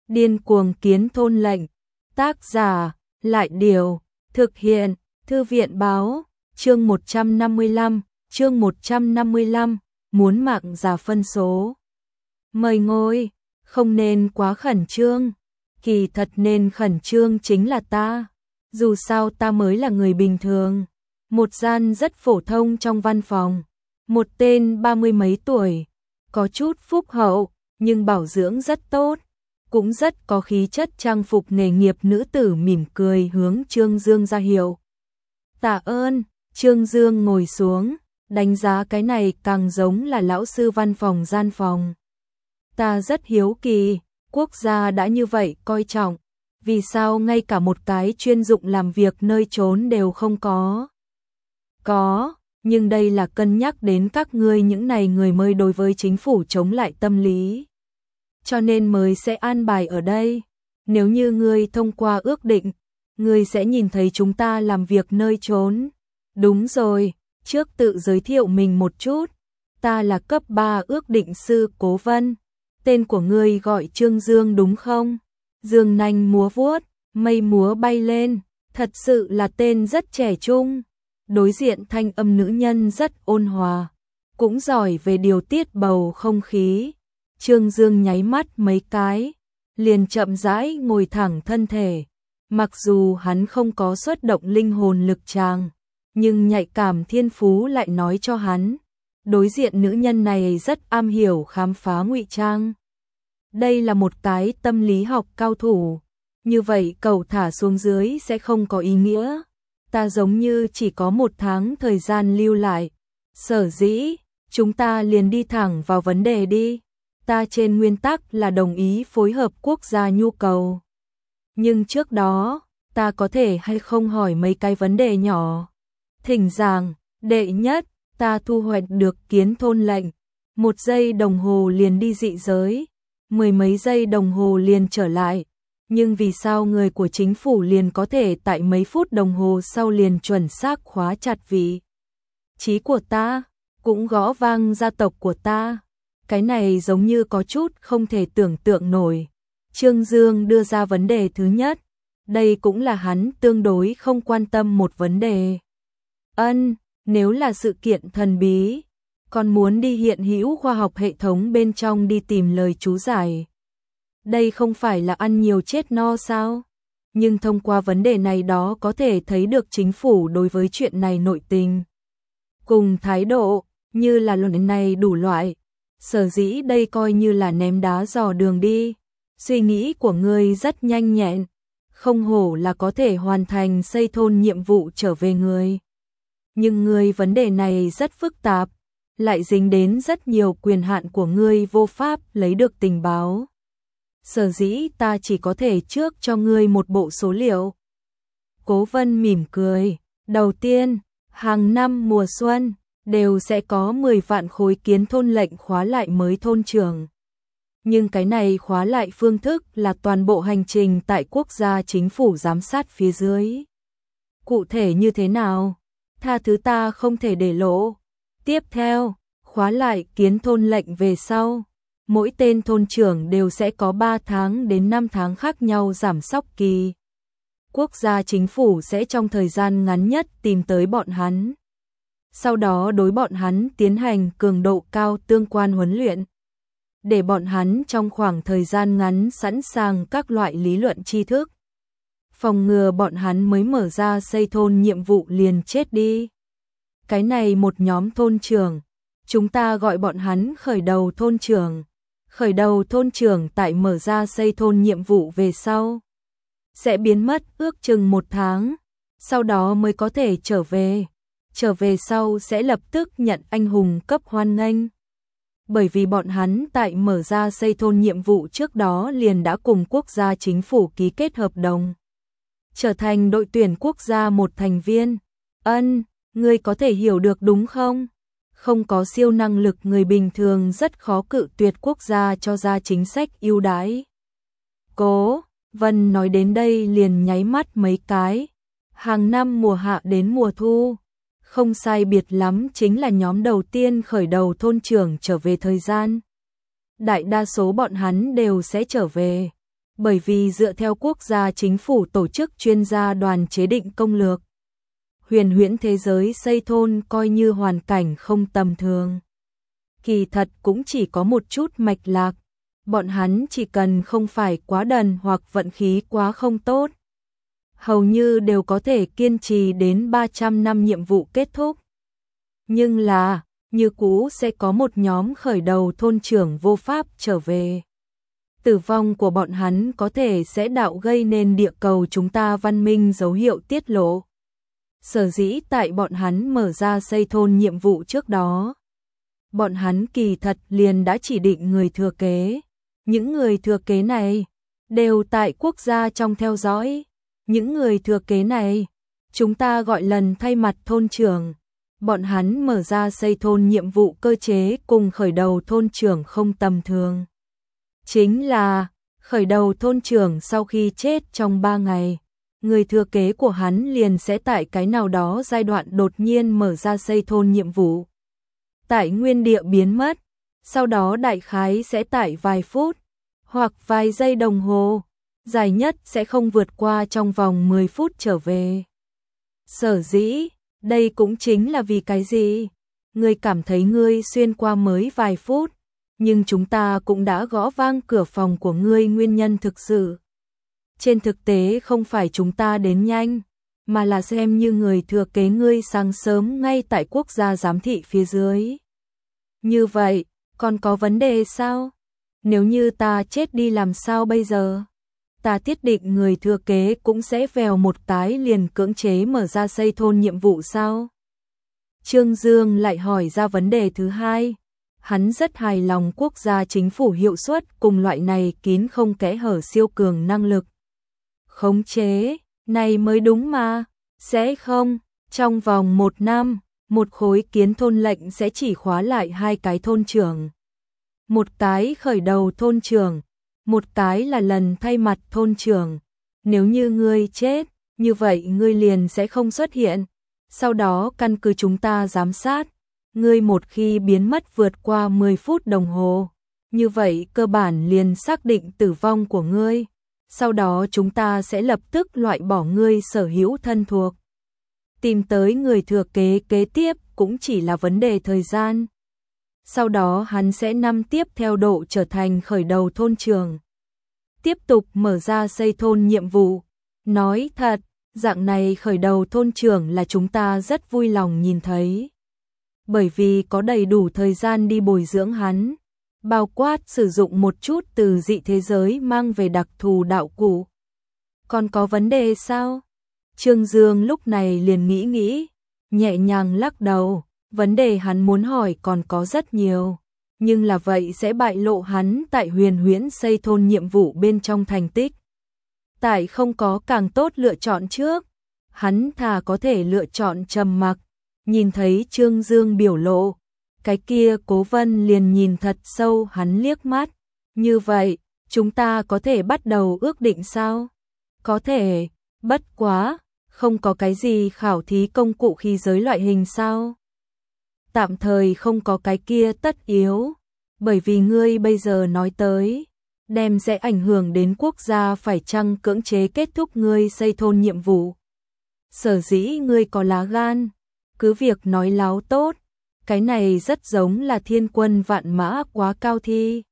Điên cuồng kiến thôn lệnh. Tác giả, Lại Điều. Thực hiện, Thư viện Báo. Chương 155, chương 155, muốn mạng già phân số. Mời ngồi, không nên quá khẩn trương. Kỳ thật nên khẩn trương chính là ta. Dù sao ta mới là người bình thường. Một gian rất phổ thông trong văn phòng. Một tên 30 mấy tuổi, có chút phúc hậu, nhưng bảo dưỡng rất tốt, cũng rất có khí chất trang phục nghề nghiệp nữ tử mỉm cười hướng Trương Dương ra hiệu. Tạ ơn. Trương Dương ngồi xuống, đánh giá cái này càng giống là lão sư văn phòng gian phòng. Ta rất hiếu kỳ, quốc gia đã như vậy coi trọng, vì sao ngay cả một cái chuyên dụng làm việc nơi trốn đều không có? Có, nhưng đây là cân nhắc đến các ngươi những này người mới đối với chính phủ chống lại tâm lý. Cho nên mới sẽ an bài ở đây. Nếu như ngươi thông qua ước định, ngươi sẽ nhìn thấy chúng ta làm việc nơi trốn. Đúng rồi, trước tự giới thiệu mình một chút. Ta là cấp 3 ước định sư Cố Vân. Tên của ngươi gọi Trương Dương đúng không? Dương nanh múa vuốt, mây múa bay lên. Thật sự là tên rất trẻ trung. Đối diện thanh âm nữ nhân rất ôn hòa, cũng giỏi về điều tiết bầu không khí. Trương Dương nháy mắt mấy cái, liền chậm rãi ngồi thẳng thân thể. Mặc dù hắn không có xuất động linh hồn lực tràng, nhưng nhạy cảm thiên phú lại nói cho hắn, đối diện nữ nhân này rất am hiểu khám phá ngụy trang. Đây là một cái tâm lý học cao thủ, như vậy cậu thả xuống dưới sẽ không có ý nghĩa. Ta giống như chỉ có 1 tháng thời gian lưu lại. Sở dĩ, chúng ta liền đi thẳng vào vấn đề đi. Ta trên nguyên tắc là đồng ý phối hợp quốc gia nhu cầu. Nhưng trước đó, ta có thể hay không hỏi mấy cái vấn đề nhỏ. Thỉnh giảng, đệ nhất, ta thu hoạch được kiến thôn lệnh. 1 giây đồng hồ liền đi dị giới, 10 mấy giây đồng hồ liền trở lại. Nhưng vì sao người của chính phủ liền có thể tại mấy phút đồng hồ sau liền chuẩn xác khóa chặt vị trí của ta, cũng gõ vang gia tộc của ta? Cái này giống như có chút không thể tưởng tượng nổi. Trương Dương đưa ra vấn đề thứ nhất, đây cũng là hắn tương đối không quan tâm một vấn đề. Nếu là sự kiện thần bí, còn muốn đi hiện hữu khoa học hệ thống bên trong đi tìm lời chú giải. Đây không phải là ăn nhiều chết no sao? Nhưng thông qua vấn đề này đó có thể thấy được chính phủ đối với chuyện này nội tình. Cùng thái độ, như là lần này đủ loại. Sở dĩ đây coi như là ném đá dò đường đi. Suy nghĩ của ngươi rất nhanh nhẹn. Không hổ là có thể hoàn thành xây thôn nhiệm vụ trở về người. Nhưng ngươi vấn đề này rất phức tạp. Lại dính đến rất nhiều quyền hạn của ngươi vô pháp lấy được tình báo. Sở dĩ ta chỉ có thể trước cho ngươi một bộ số liệu. Cố Vân mỉm cười. Đầu tiên, hàng năm mùa xuân, đều sẽ có 10 vạn khối kiến thôn lệnh khóa lại mới thôn trưởng. Nhưng cái này khóa lại phương thức là toàn bộ hành trình tại quốc gia chính phủ giám sát phía dưới. Cụ thể như thế nào? Tha thứ ta không thể để lộ. Tiếp theo, khóa lại kiến thôn lệnh về sau. Mỗi tên thôn trưởng đều sẽ có 3 tháng đến 5 tháng khác nhau giảm sóc kỳ. Quốc gia chính phủ sẽ trong thời gian ngắn nhất tìm tới bọn hắn. Sau đó đối bọn hắn tiến hành cường độ cao tương quan huấn luyện. Để bọn hắn trong khoảng thời gian ngắn sẵn sàng các loại lý luận tri thức. Phòng ngừa bọn hắn mới mở ra xây thôn nhiệm vụ liền chết đi. Cái này một nhóm thôn trưởng. Chúng ta gọi bọn hắn khởi đầu thôn trưởng. Khởi đầu thôn trưởng tại mở ra xây thôn nhiệm vụ về sau. Sẽ biến mất ước chừng 1 tháng. Sau đó mới có thể trở về. Trở về sau sẽ lập tức nhận anh hùng cấp hoan nghênh. Bởi vì bọn hắn tại mở ra xây thôn nhiệm vụ trước đó liền đã cùng quốc gia chính phủ ký kết hợp đồng. Trở thành đội tuyển quốc gia một thành viên. Ngươi có thể hiểu được đúng không? Không có siêu năng lực người bình thường rất khó cự tuyệt quốc gia cho ra chính sách ưu đãi. Cố Vân nói đến đây liền nháy mắt mấy cái. Hàng năm mùa hạ đến mùa thu, không sai biệt lắm chính là nhóm đầu tiên khởi đầu thôn trưởng trở về thời gian. Đại đa số bọn hắn đều sẽ trở về. bởi vì dựa theo quốc gia chính phủ tổ chức chuyên gia đoàn chế định công lược. Huyền huyễn thế giới xây thôn coi như hoàn cảnh không tầm thường. Kỳ thật cũng chỉ có một chút mạch lạc, bọn hắn chỉ cần không phải quá đần hoặc vận khí quá không tốt, hầu như đều có thể kiên trì đến 300 năm nhiệm vụ kết thúc. Nhưng là, như cũ sẽ có một nhóm khởi đầu thôn trưởng vô pháp trở về. Tử vong của bọn hắn có thể sẽ đạo gây nên địa cầu chúng ta văn minh dấu hiệu tiết lộ. Sở dĩ tại bọn hắn mở ra xây thôn nhiệm vụ trước đó, bọn hắn kỳ thật liền đã chỉ định người thừa kế. Những người thừa kế này đều tại quốc gia trong theo dõi. Những người thừa kế này chúng ta gọi lần thay mặt thôn trưởng. Bọn hắn mở ra xây thôn nhiệm vụ cơ chế cùng khởi đầu thôn trưởng không tầm thường. Chính là khởi đầu thôn trưởng sau khi chết trong 3 ngày, người thừa kế của hắn liền sẽ tại cái nào đó giai đoạn đột nhiên mở ra xây thôn nhiệm vụ. Tại nguyên địa biến mất, sau đó đại khái sẽ tại vài phút hoặc vài giây đồng hồ, dài nhất sẽ không vượt qua trong vòng 10 phút trở về. Sở dĩ, đây cũng chính là vì cái gì? Ngươi cảm thấy ngươi xuyên qua mới vài phút, nhưng chúng ta cũng đã gõ vang cửa phòng của ngươi nguyên nhân thực sự. Trên thực tế không phải chúng ta đến nhanh, mà là xem như người thừa kế ngươi sáng sớm ngay tại quốc gia giám thị phía dưới. Như vậy, còn có vấn đề sao? Nếu như ta chết đi làm sao bây giờ? Ta thiết định người thừa kế cũng sẽ vèo một cái liền cưỡng chế mở ra xây thôn nhiệm vụ sao? Trương Dương lại hỏi ra vấn đề thứ hai. Hắn rất hài lòng quốc gia chính phủ hiệu suất cùng loại này kín không kẽ hở siêu cường năng lực. Khống chế, này mới đúng mà, sẽ không, trong vòng 1 năm, một khối kiến thôn lệnh sẽ chỉ khóa lại 2 cái thôn trưởng. Một cái khởi đầu thôn trưởng, một cái là lần thay mặt thôn trưởng. Nếu như ngươi chết, như vậy ngươi liền sẽ không xuất hiện. Sau đó căn cứ chúng ta giám sát, ngươi một khi biến mất vượt qua 10 phút đồng hồ, như vậy cơ bản liền xác định tử vong của ngươi. Sau đó chúng ta sẽ lập tức loại bỏ ngươi sở hữu thân thuộc. Tìm tới người thừa kế kế tiếp cũng chỉ là vấn đề thời gian. Sau đó hắn sẽ năm tiếp theo độ trở thành khởi đầu thôn trưởng. Tiếp tục mở ra xây thôn nhiệm vụ. Nói thật, dạng này khởi đầu thôn trưởng là chúng ta rất vui lòng nhìn thấy. Bởi vì có đầy đủ thời gian đi bồi dưỡng hắn, bao quát sử dụng một chút từ dị thế giới mang về đặc thù đạo cụ. Còn có vấn đề sao? Trương Dương lúc này liền nghĩ, nhẹ nhàng lắc đầu, vấn đề hắn muốn hỏi còn có rất nhiều, nhưng là vậy sẽ bại lộ hắn tại huyền huyễn xây thôn nhiệm vụ bên trong thành tích. Tại không có càng tốt lựa chọn trước, hắn thà có thể lựa chọn trầm mặc. Nhìn thấy Trương Dương biểu lộ, cái kia Cố Vân liền nhìn thật sâu hắn liếc mắt. Như vậy, chúng ta có thể bắt đầu ước định sao? Có thể, bất quá, không có cái gì khảo thí công cụ khí giới loại hình sao? Tạm thời không có cái kia tất yếu, bởi vì ngươi bây giờ nói tới, đem sẽ ảnh hưởng đến quốc gia phải chăng cưỡng chế kết thúc ngươi xây thôn nhiệm vụ. Sở dĩ ngươi có lá gan, cứ việc nói láo tốt, cái này rất giống là thiên quân vạn mã quá cao thi.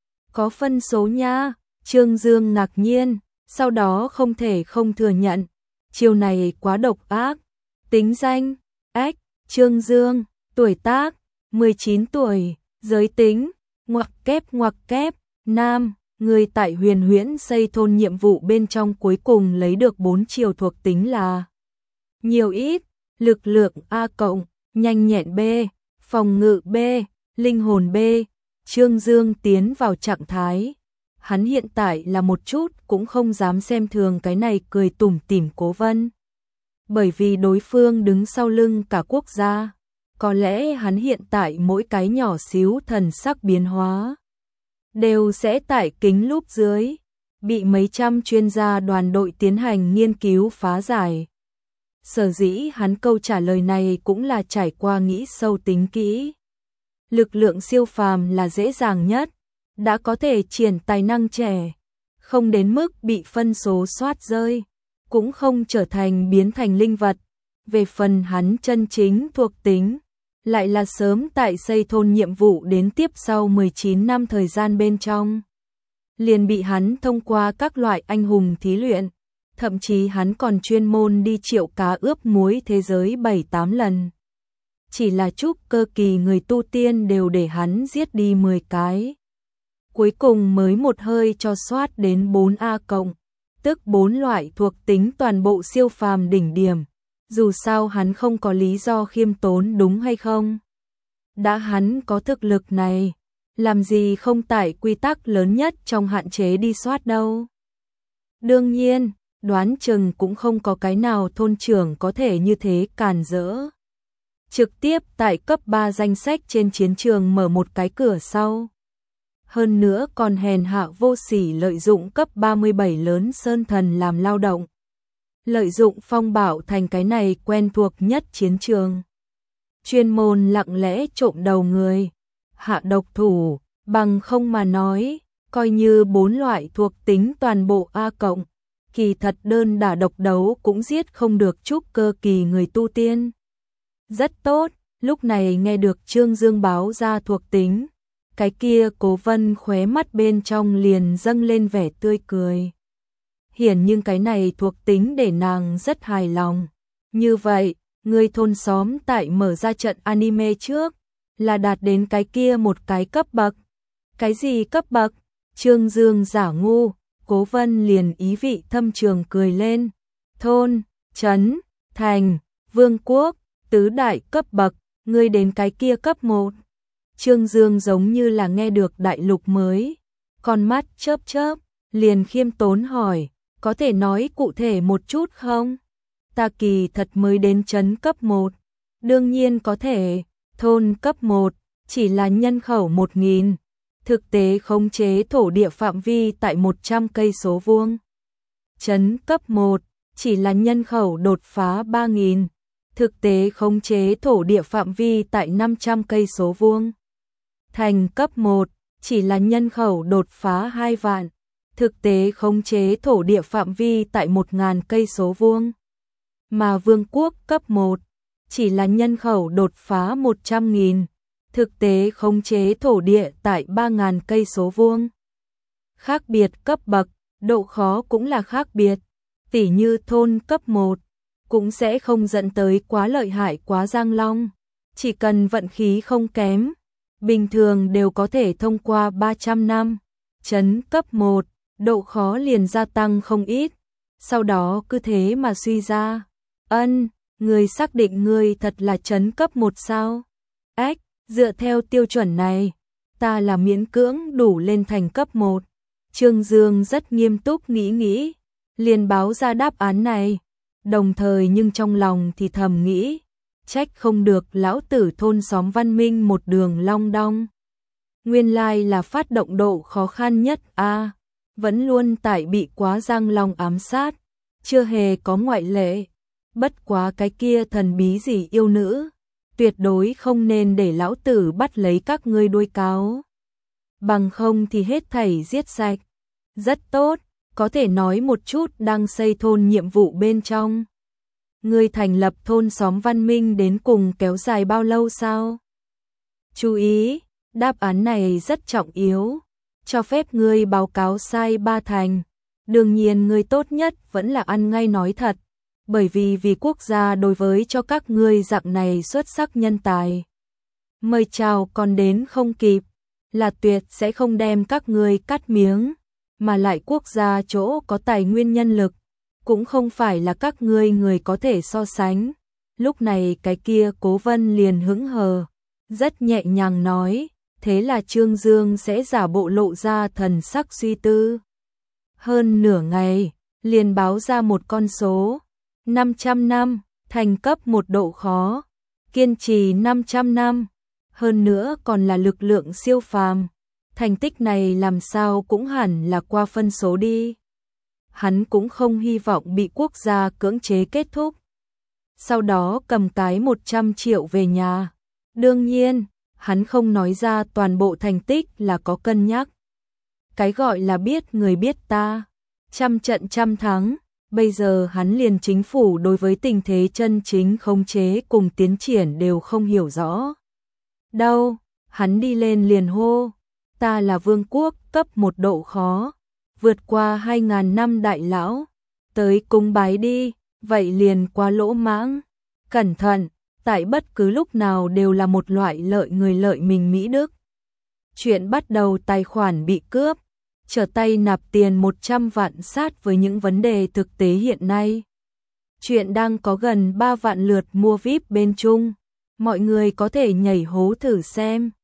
Có phân số nha, Trương Dương ngạc nhiên, sau đó không thể không thừa nhận, chiêu này quá độc ác. Tính danh, ếch, Trương Dương, tuổi tác, 19 tuổi, giới tính, ngoặc kép, nam, người tại huyền huyễn xây thôn nhiệm vụ bên trong cuối cùng lấy được 4 chiều thuộc tính là nhiều ít, lực lượng A+, nhanh nhẹn B, phòng ngự B, linh hồn B. Trương Dương tiến vào trạng thái. Hắn hiện tại là một chút cũng không dám xem thường cái này cười tủm tỉm Cố Vân. Bởi vì đối phương đứng sau lưng cả quốc gia, có lẽ hắn hiện tại mỗi cái nhỏ xíu thần sắc biến hóa đều sẽ tại kính lúp dưới, bị mấy trăm chuyên gia đoàn đội tiến hành nghiên cứu phá giải. Sở dĩ hắn câu trả lời này cũng là trải qua nghĩ sâu tính kỹ. Lực lượng siêu phàm là dễ dàng nhất, đã có thể triển tài năng trẻ, không đến mức bị phân số soát rơi, cũng không trở thành biến thành linh vật. Về phần hắn chân chính thuộc tính, lại là sớm tại xây thôn nhiệm vụ đến tiếp sau 19 năm thời gian bên trong. Liền bị hắn thông qua các loại anh hùng thí luyện, thậm chí hắn còn chuyên môn đi triệu cá ướp muối thế giới 7-8 lần. Chỉ là trúc cơ kỳ người tu tiên đều để hắn giết đi 10 cái. Cuối cùng mới một hơi cho soát đến 4A cộng, tức 4 loại thuộc tính toàn bộ siêu phàm đỉnh điểm. Dù sao hắn không có lý do khiêm tốn đúng hay không? Đã hắn có thực lực này, làm gì không tải quy tắc lớn nhất trong hạn chế đi soát đâu. Đương nhiên, đoán chừng cũng không có cái nào thôn trưởng có thể như thế càn rỡ. Trực tiếp tại cấp 3 danh sách trên chiến trường mở một cái cửa sau. Hơn nữa còn hèn hạ vô sỉ lợi dụng cấp 37 lớn sơn thần làm lao động. Lợi dụng phong bảo thành cái này quen thuộc nhất chiến trường. Chuyên môn lặng lẽ trộm đầu người, hạ độc thủ, bằng không mà nói, coi như 4 loại thuộc tính toàn bộ A cộng, kỳ thật đơn đả độc đấu cũng giết không được trúc cơ kỳ người tu tiên. Rất tốt, lúc này nghe được Trương Dương báo ra thuộc tính, cái kia Cố Vân khóe mắt bên trong liền dâng lên vẻ tươi cười. Hiển nhưng cái này thuộc tính để nàng rất hài lòng. Như vậy, người thôn xóm tại mở ra trận anime trước, là đạt đến cái kia một cái cấp bậc. Cái gì cấp bậc? Trương Dương giả ngu, Cố Vân liền ý vị thâm trường cười lên. Thôn, trấn, thành, vương quốc, tứ đại cấp bậc, ngươi đến cái kia cấp 1. Trương Dương giống như là nghe được đại lục mới, con mắt chớp chớp, liền khiêm tốn hỏi, có thể nói cụ thể một chút không? Ta kỳ thật mới đến trấn cấp 1. Đương nhiên có thể, thôn cấp 1, chỉ là nhân khẩu 1000, thực tế khống chế thổ địa phạm vi tại 100 cây số vuông. Trấn cấp 1, chỉ là nhân khẩu đột phá 3000, thực tế khống chế thổ địa phạm vi tại 500 cây số vuông. Thành cấp 1, chỉ là nhân khẩu đột phá 2 vạn, thực tế khống chế thổ địa phạm vi tại 1000 cây số vuông. Mà vương quốc cấp 1, chỉ là nhân khẩu đột phá 100.000, thực tế khống chế thổ địa tại 3000 cây số vuông. Khác biệt cấp bậc, độ khó cũng là khác biệt, tỉ như thôn cấp 1, cũng sẽ không dẫn tới quá lợi hại quá giang long, chỉ cần vận khí không kém, bình thường đều có thể thông qua 300 năm. Trấn cấp 1, độ khó liền gia tăng không ít, sau đó cứ thế mà suy ra. Người xác định người thật là trấn cấp 1 sao? Ách, dựa theo tiêu chuẩn này, ta là miễn cưỡng đủ lên thành cấp 1. Trương Dương rất nghiêm túc nghĩ, liền báo ra đáp án này, đồng thời nhưng trong lòng thì thầm nghĩ, trách không được lão tử thôn xóm văn minh một đường long đong. Nguyên lai là phát động độ khó khăn nhất a, vẫn luôn tại bị quá giang long ám sát, chưa hề có ngoại lệ. Bất quá cái kia thần bí gì yêu nữ, tuyệt đối không nên để lão tử bắt lấy các ngươi đuôi cáo. Bằng không thì hết thảy giết sạch. Rất tốt, có thể nói một chút đang xây thôn nhiệm vụ bên trong. Ngươi thành lập thôn xóm văn minh đến cùng kéo dài bao lâu sao? Chú ý, đáp án này rất trọng yếu, cho phép ngươi báo cáo sai 3 thành. Đương nhiên ngươi tốt nhất vẫn là ăn ngay nói thật, bởi vì quốc gia đối với cho các ngươi dạng này xuất sắc nhân tài, mời chào còn đến không kịp, là tuyệt sẽ không đem các ngươi cắt miếng, mà lại quốc gia chỗ có tài nguyên nhân lực, cũng không phải là các ngươi người có thể so sánh. Lúc này cái kia Cố Vân liền hững hờ, rất nhẹ nhàng nói, thế là Trương Dương sẽ giả bộ lộ ra thần sắc suy tư. Hơn nửa ngày, liền báo ra một con số, 500 năm, thành cấp 1 độ khó, kiên trì 500 năm, hơn nữa còn là lực lượng siêu phàm. Thành tích này làm sao cũng hẳn là qua phân số đi. Hắn cũng không hy vọng bị quốc gia cưỡng chế kết thúc. Sau đó cầm cái 100 triệu về nhà. Đương nhiên, hắn không nói ra toàn bộ thành tích là có cân nhắc. cái gọi là biết người biết ta, trăm trận trăm thắng, bây giờ hắn liền chính phủ đối với tình thế chân chính khống chế cùng tiến triển đều không hiểu rõ. Đâu, hắn đi lên liền hô, ta là vương quốc cấp một độ khó, vượt qua 2000 năm đại lão, tới cung bái đi, vậy liền qua lỗ mãng, cẩn thận, tại bất cứ lúc nào đều là một loại lợi người lợi mình mỹ đức. Chuyện bắt đầu tài khoản bị cướp, trở tay nạp tiền 100 vạn sát với những vấn đề thực tế hiện nay. Chuyện đang có gần 3 vạn lượt mua VIP bên Trung, mọi người có thể nhảy hố thử xem.